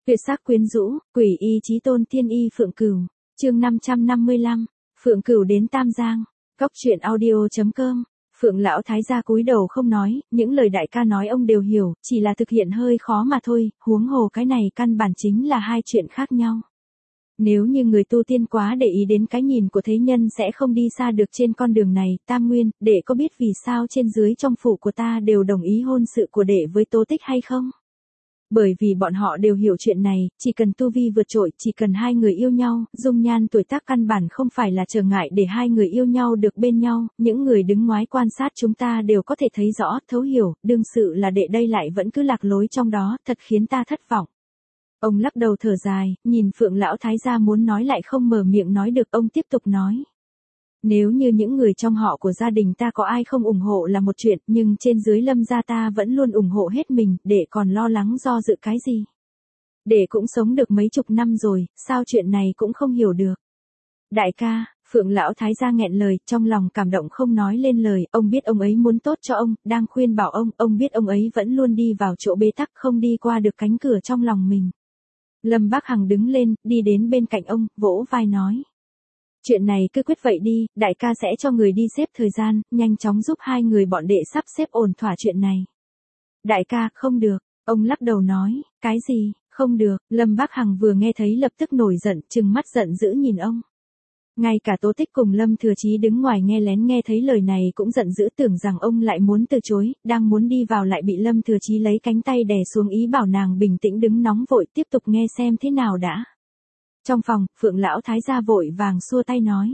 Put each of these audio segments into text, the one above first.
Tuyệt sắc quyến rũ, quỷ y chí tôn tiên y Phượng Cửu. Chương 555. Phượng Cửu đến Tam Giang. Góc truyện audio.com. Phượng lão thái gia cúi đầu không nói, những lời đại ca nói ông đều hiểu, chỉ là thực hiện hơi khó mà thôi, huống hồ cái này căn bản chính là hai chuyện khác nhau. Nếu như người tu tiên quá để ý đến cái nhìn của thế nhân sẽ không đi xa được trên con đường này. Tam Nguyên, đệ có biết vì sao trên dưới trong phủ của ta đều đồng ý hôn sự của đệ với Tố Tích hay không? Bởi vì bọn họ đều hiểu chuyện này, chỉ cần tu vi vượt trội, chỉ cần hai người yêu nhau, dung nhan tuổi tác căn bản không phải là trở ngại để hai người yêu nhau được bên nhau, những người đứng ngoài quan sát chúng ta đều có thể thấy rõ, thấu hiểu, đương sự là đệ đây lại vẫn cứ lạc lối trong đó, thật khiến ta thất vọng. Ông lắc đầu thở dài, nhìn Phượng lão thái gia muốn nói lại không mở miệng nói được, ông tiếp tục nói. Nếu như những người trong họ của gia đình ta có ai không ủng hộ là một chuyện, nhưng trên dưới Lâm gia ta vẫn luôn ủng hộ hết mình, đệ còn lo lắng do dự cái gì? Đệ cũng sống được mấy chục năm rồi, sao chuyện này cũng không hiểu được? Đại ca, Phượng lão thái gia nghẹn lời, trong lòng cảm động không nói lên lời, ông biết ông ấy muốn tốt cho ông, đang khuyên bảo ông biết ông ấy vẫn luôn đi vào chỗ bế tắc không đi qua được cánh cửa trong lòng mình. Lâm Bác Hằng đứng lên, đi đến bên cạnh ông, vỗ vai nói. Chuyện này cứ quyết vậy đi, đại ca sẽ cho người đi xếp thời gian, nhanh chóng giúp hai người bọn đệ sắp xếp ổn thỏa chuyện này. Đại ca, không được, ông lắc đầu nói, cái gì, không được, Lâm Bác Hằng vừa nghe thấy lập tức nổi giận, trừng mắt giận dữ nhìn ông. Ngay cả Tố Tích cùng Lâm Thừa Chí đứng ngoài nghe lén nghe thấy lời này cũng giận dữ, tưởng rằng ông lại muốn từ chối, đang muốn đi vào lại bị Lâm Thừa Chí lấy cánh tay đè xuống ý bảo nàng bình tĩnh đứng nóng vội tiếp tục nghe xem thế nào đã. Trong phòng, Phượng lão thái gia vội vàng xua tay nói.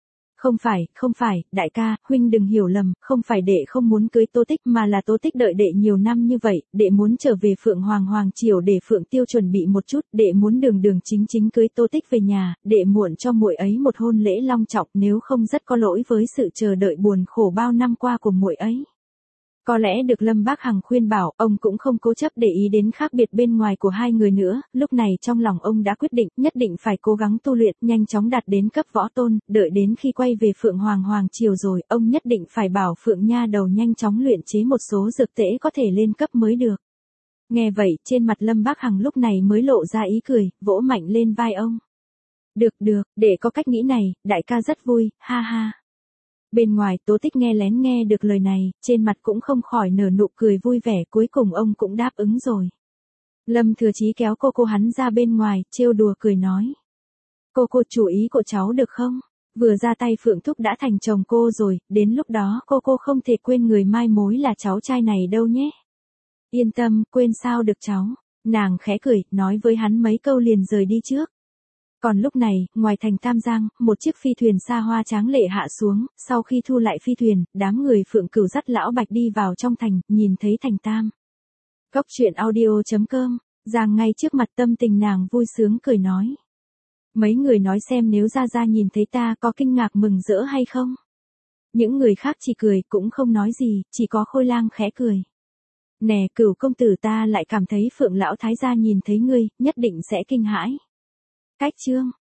Không phải, đại ca, huynh đừng hiểu lầm, không phải đệ không muốn cưới Tố Tích mà là Tố Tích đợi đệ nhiều năm như vậy, đệ muốn trở về Phượng Hoàng triều để Phượng Tiêu chuẩn bị một chút, đệ muốn đường chính cưới Tố Tích về nhà, đệ muộn cho muội ấy một hôn lễ long trọng, nếu không rất có lỗi với sự chờ đợi buồn khổ bao năm qua của muội ấy. Có lẽ được Lâm Bác Hằng khuyên bảo, ông cũng không cố chấp để ý đến khác biệt bên ngoài của hai người nữa, lúc này trong lòng ông đã quyết định, nhất định phải cố gắng tu luyện, nhanh chóng đạt đến cấp võ tôn, đợi đến khi quay về Phượng Hoàng triều rồi, ông nhất định phải bảo Phượng nha đầu nhanh chóng luyện chế một số dược tễ có thể lên cấp mới được. Nghe vậy, trên mặt Lâm Bác Hằng lúc này mới lộ ra ý cười, vỗ mạnh lên vai ông. Được, để có cách nghĩ này, đại ca rất vui, ha ha. Bên ngoài Tố Tích nghe lén nghe được lời này, trên mặt cũng không khỏi nở nụ cười vui vẻ, cuối cùng ông cũng đáp ứng rồi. Lâm Thừa Chí kéo cô hắn ra bên ngoài, trêu đùa cười nói. Cô chú ý của cháu được không? Vừa ra tay Phượng Thúc đã thành chồng cô rồi, đến lúc đó cô không thể quên người mai mối là cháu trai này đâu nhé. Yên tâm, quên sao được cháu. Nàng khẽ cười, nói với hắn mấy câu liền rời đi trước. Còn lúc này, ngoài thành Tam Giang, một chiếc phi thuyền xa hoa tráng lệ hạ xuống, sau khi thu lại phi thuyền, đám người Phượng Cửu dắt lão Bạch đi vào trong thành, nhìn thấy thành Tam. Góc truyện audio.com, Giang ngay trước mặt tâm tình nàng vui sướng cười nói. Mấy người nói xem nếu ra nhìn thấy ta có kinh ngạc mừng rỡ hay không? Những người khác chỉ cười, cũng không nói gì, chỉ có Khôi Lang khẽ cười. Nè Cửu công tử, ta lại cảm thấy Phượng lão thái gia nhìn thấy ngươi, nhất định sẽ kinh hãi. Cách chương